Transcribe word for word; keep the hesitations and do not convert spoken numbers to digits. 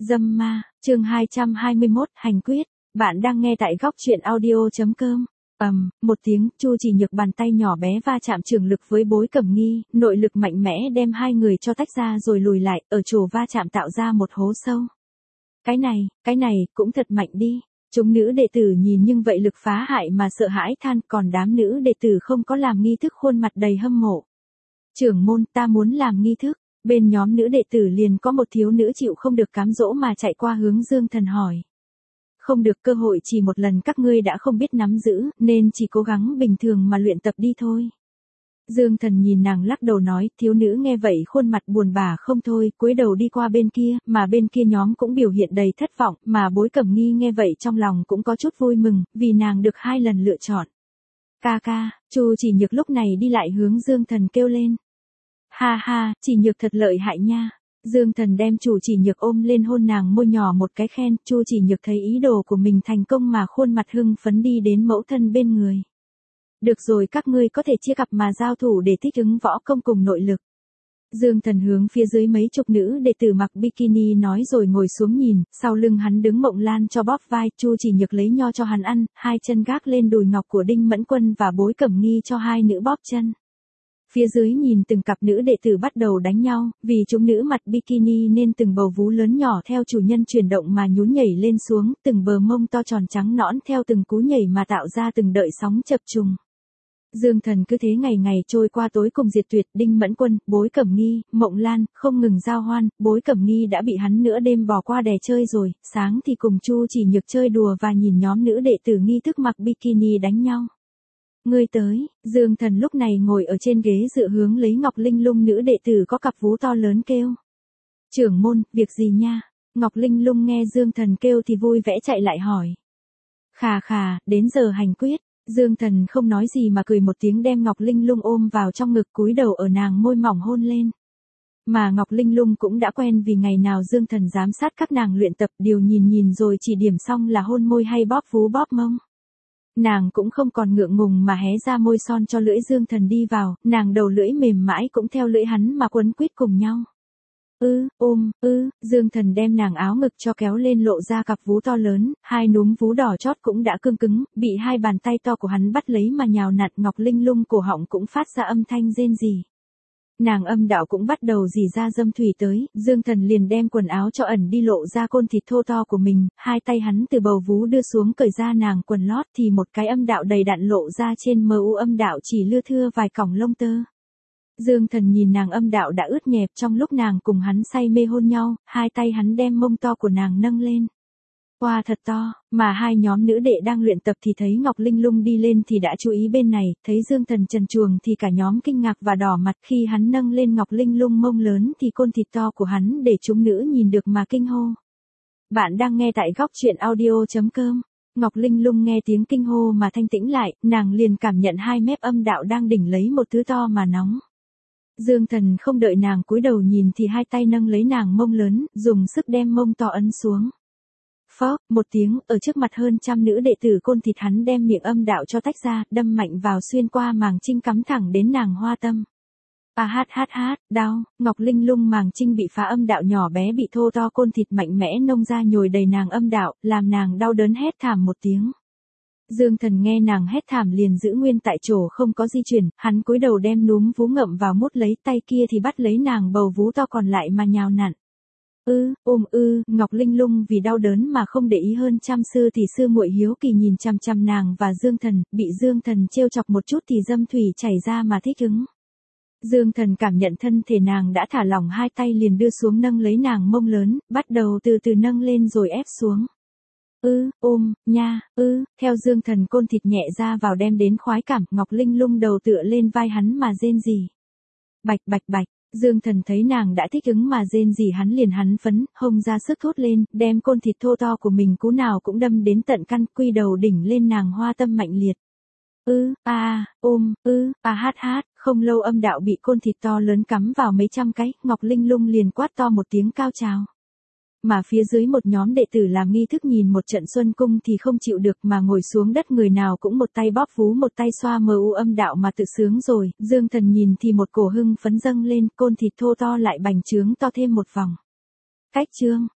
Dâm ma, chương hai trăm hai mươi mốt, hành quyết. Bạn đang nghe tại góc truyện audio chấm com. Ầm, um, một tiếng, Chu Chỉ Nhược bàn tay nhỏ bé va chạm trường lực với Bối Cẩm Nghi, nội lực mạnh mẽ đem hai người cho tách ra rồi lùi lại, ở chỗ va chạm tạo ra một hố sâu. Cái này, cái này, cũng thật mạnh đi. Chúng nữ đệ tử nhìn nhưng vậy lực phá hại mà sợ hãi than, còn đám nữ đệ tử không có làm nghi thức khuôn mặt đầy hâm mộ. Trưởng môn, ta muốn làm nghi thức. Bên nhóm nữ đệ tử liền có một thiếu nữ chịu không được cám dỗ mà chạy qua hướng Dương Thần hỏi. Không được, cơ hội chỉ một lần các ngươi đã không biết nắm giữ, nên chỉ cố gắng bình thường mà luyện tập đi thôi. Dương Thần nhìn nàng lắc đầu nói, thiếu nữ nghe vậy khuôn mặt buồn bã không thôi, cúi đầu đi qua bên kia, mà bên kia nhóm cũng biểu hiện đầy thất vọng, mà Bối Cẩm Nghi nghe vậy trong lòng cũng có chút vui mừng, vì nàng được hai lần lựa chọn. Ca ca, Chu Chỉ Nhược lúc này đi lại hướng Dương Thần kêu lên. Ha ha, Chỉ Nhược thật lợi hại nha. Dương Thần đem Chu Chỉ Nhược ôm lên hôn nàng môi nhỏ một cái khen, Chu Chỉ Nhược thấy ý đồ của mình thành công mà khuôn mặt hưng phấn đi đến mẫu thân bên người. Được rồi, các ngươi có thể chia cặp mà giao thủ để thích ứng võ công cùng nội lực. Dương Thần hướng phía dưới mấy chục nữ đệ tử mặc bikini nói rồi ngồi xuống nhìn, sau lưng hắn đứng Mộng Lan cho bóp vai, Chu Chỉ Nhược lấy nho cho hắn ăn, hai chân gác lên đùi ngọc của Đinh Mẫn Quân và Bối Cẩm Nghi cho hai nữ bóp chân. Phía dưới nhìn từng cặp nữ đệ tử bắt đầu đánh nhau, vì chúng nữ mặc bikini nên từng bầu vú lớn nhỏ theo chủ nhân chuyển động mà nhún nhảy lên xuống, từng bờ mông to tròn trắng nõn theo từng cú nhảy mà tạo ra từng đợi sóng chập trùng. Dương Thần cứ thế ngày ngày trôi qua, tối cùng diệt tuyệt, Đinh Mẫn Quân, Bối Cẩm Nghi, Mộng Lan, không ngừng giao hoan, Bối Cẩm Nghi đã bị hắn nửa đêm bỏ qua đè chơi rồi, sáng thì cùng Chu Chỉ Nhược chơi đùa và nhìn nhóm nữ đệ tử nghi thức mặc bikini đánh nhau. Ngươi tới, Dương Thần lúc này ngồi ở trên ghế dựa hướng lấy Ngọc Linh Lung nữ đệ tử có cặp vú to lớn kêu. Trưởng môn, việc gì nha? Ngọc Linh Lung nghe Dương Thần kêu thì vui vẻ chạy lại hỏi. Khà khà, đến giờ hành quyết. Dương Thần không nói gì mà cười một tiếng đem Ngọc Linh Lung ôm vào trong ngực, cúi đầu ở nàng môi mỏng hôn lên. Mà Ngọc Linh Lung cũng đã quen vì ngày nào Dương Thần giám sát các nàng luyện tập, điều nhìn nhìn rồi chỉ điểm xong là hôn môi hay bóp vú bóp mông. Nàng cũng không còn ngượng ngùng mà hé ra môi son cho lưỡi Dương Thần đi vào, nàng đầu lưỡi mềm mãi cũng theo lưỡi hắn mà quấn quýt cùng nhau. Ư, ôm, ư, Dương Thần đem nàng áo ngực cho kéo lên lộ ra cặp vú to lớn, hai núm vú đỏ chót cũng đã cương cứng, bị hai bàn tay to của hắn bắt lấy mà nhào nặn. Ngọc Linh Lung cổ họng cũng phát ra âm thanh rên rỉ. Nàng âm đạo cũng bắt đầu rỉ ra dâm thủy tới, Dương Thần liền đem quần áo cho ẩn đi lộ ra côn thịt thô to của mình, hai tay hắn từ bầu vú đưa xuống cởi ra nàng quần lót thì một cái âm đạo đầy đặn lộ ra trên mờ u âm đạo chỉ lưa thưa vài cọng lông tơ. Dương Thần nhìn nàng âm đạo đã ướt nhẹp trong lúc nàng cùng hắn say mê hôn nhau, hai tay hắn đem mông to của nàng nâng lên. Wow, thật to, mà hai nhóm nữ đệ đang luyện tập thì thấy Ngọc Linh Lung đi lên thì đã chú ý bên này, thấy Dương Thần trần truồng thì cả nhóm kinh ngạc và đỏ mặt. Khi hắn nâng lên Ngọc Linh Lung mông lớn thì côn thịt to của hắn để chúng nữ nhìn được mà kinh hô. Bạn đang nghe tại góc truyện audio chấm com. Ngọc Linh Lung nghe tiếng kinh hô mà thanh tĩnh lại, nàng liền cảm nhận hai mép âm đạo đang đỉnh lấy một thứ to mà nóng. Dương Thần không đợi nàng cúi đầu nhìn thì hai tay nâng lấy nàng mông lớn, dùng sức đem mông to ấn xuống. Phó, một tiếng, ở trước mặt hơn trăm nữ đệ tử côn thịt hắn đem miệng âm đạo cho tách ra, đâm mạnh vào xuyên qua màng trinh cắm thẳng đến nàng hoa tâm. À hát hát hát, đau, Ngọc Linh Lung màng trinh bị phá, âm đạo nhỏ bé bị thô to côn thịt mạnh mẽ nông ra nhồi đầy nàng âm đạo, làm nàng đau đớn hét thảm một tiếng. Dương Thần nghe nàng hét thảm liền giữ nguyên tại chỗ không có di chuyển, hắn cúi đầu đem núm vú ngậm vào mút lấy, tay kia thì bắt lấy nàng bầu vú to còn lại mà nhào nặn. Ư, ôm ư, Ngọc Linh Lung vì đau đớn mà không để ý hơn trăm sư thì sư muội hiếu kỳ nhìn chằm chằm nàng và Dương Thần, bị Dương Thần trêu chọc một chút thì dâm thủy chảy ra mà thích ứng. Dương Thần cảm nhận thân thể nàng đã thả lỏng, hai tay liền đưa xuống nâng lấy nàng mông lớn, bắt đầu từ từ nâng lên rồi ép xuống. Ư, ôm, nha, ư, theo Dương Thần côn thịt nhẹ ra vào đem đến khoái cảm, Ngọc Linh Lung đầu tựa lên vai hắn mà rên rỉ. Bạch bạch bạch, Dương Thần thấy nàng đã thích ứng mà rên rỉ hắn liền hắn phấn, hông ra sức thốt lên, đem côn thịt thô to của mình cú nào cũng đâm đến tận căn, quy đầu đỉnh lên nàng hoa tâm mạnh liệt. Ư, a, ôm, ư, a hát hát, không lâu âm đạo bị côn thịt to lớn cắm vào mấy trăm cái, Ngọc Linh Lung liền quát to một tiếng cao trào. Mà phía dưới một nhóm đệ tử làm nghi thức nhìn một trận xuân cung thì không chịu được mà ngồi xuống đất, người nào cũng một tay bóp vú một tay xoa mờ u âm đạo mà tự sướng rồi. Dương Thần nhìn thì một cổ hưng phấn dâng lên, côn thịt thô to lại bành trướng to thêm một vòng. Cách chương,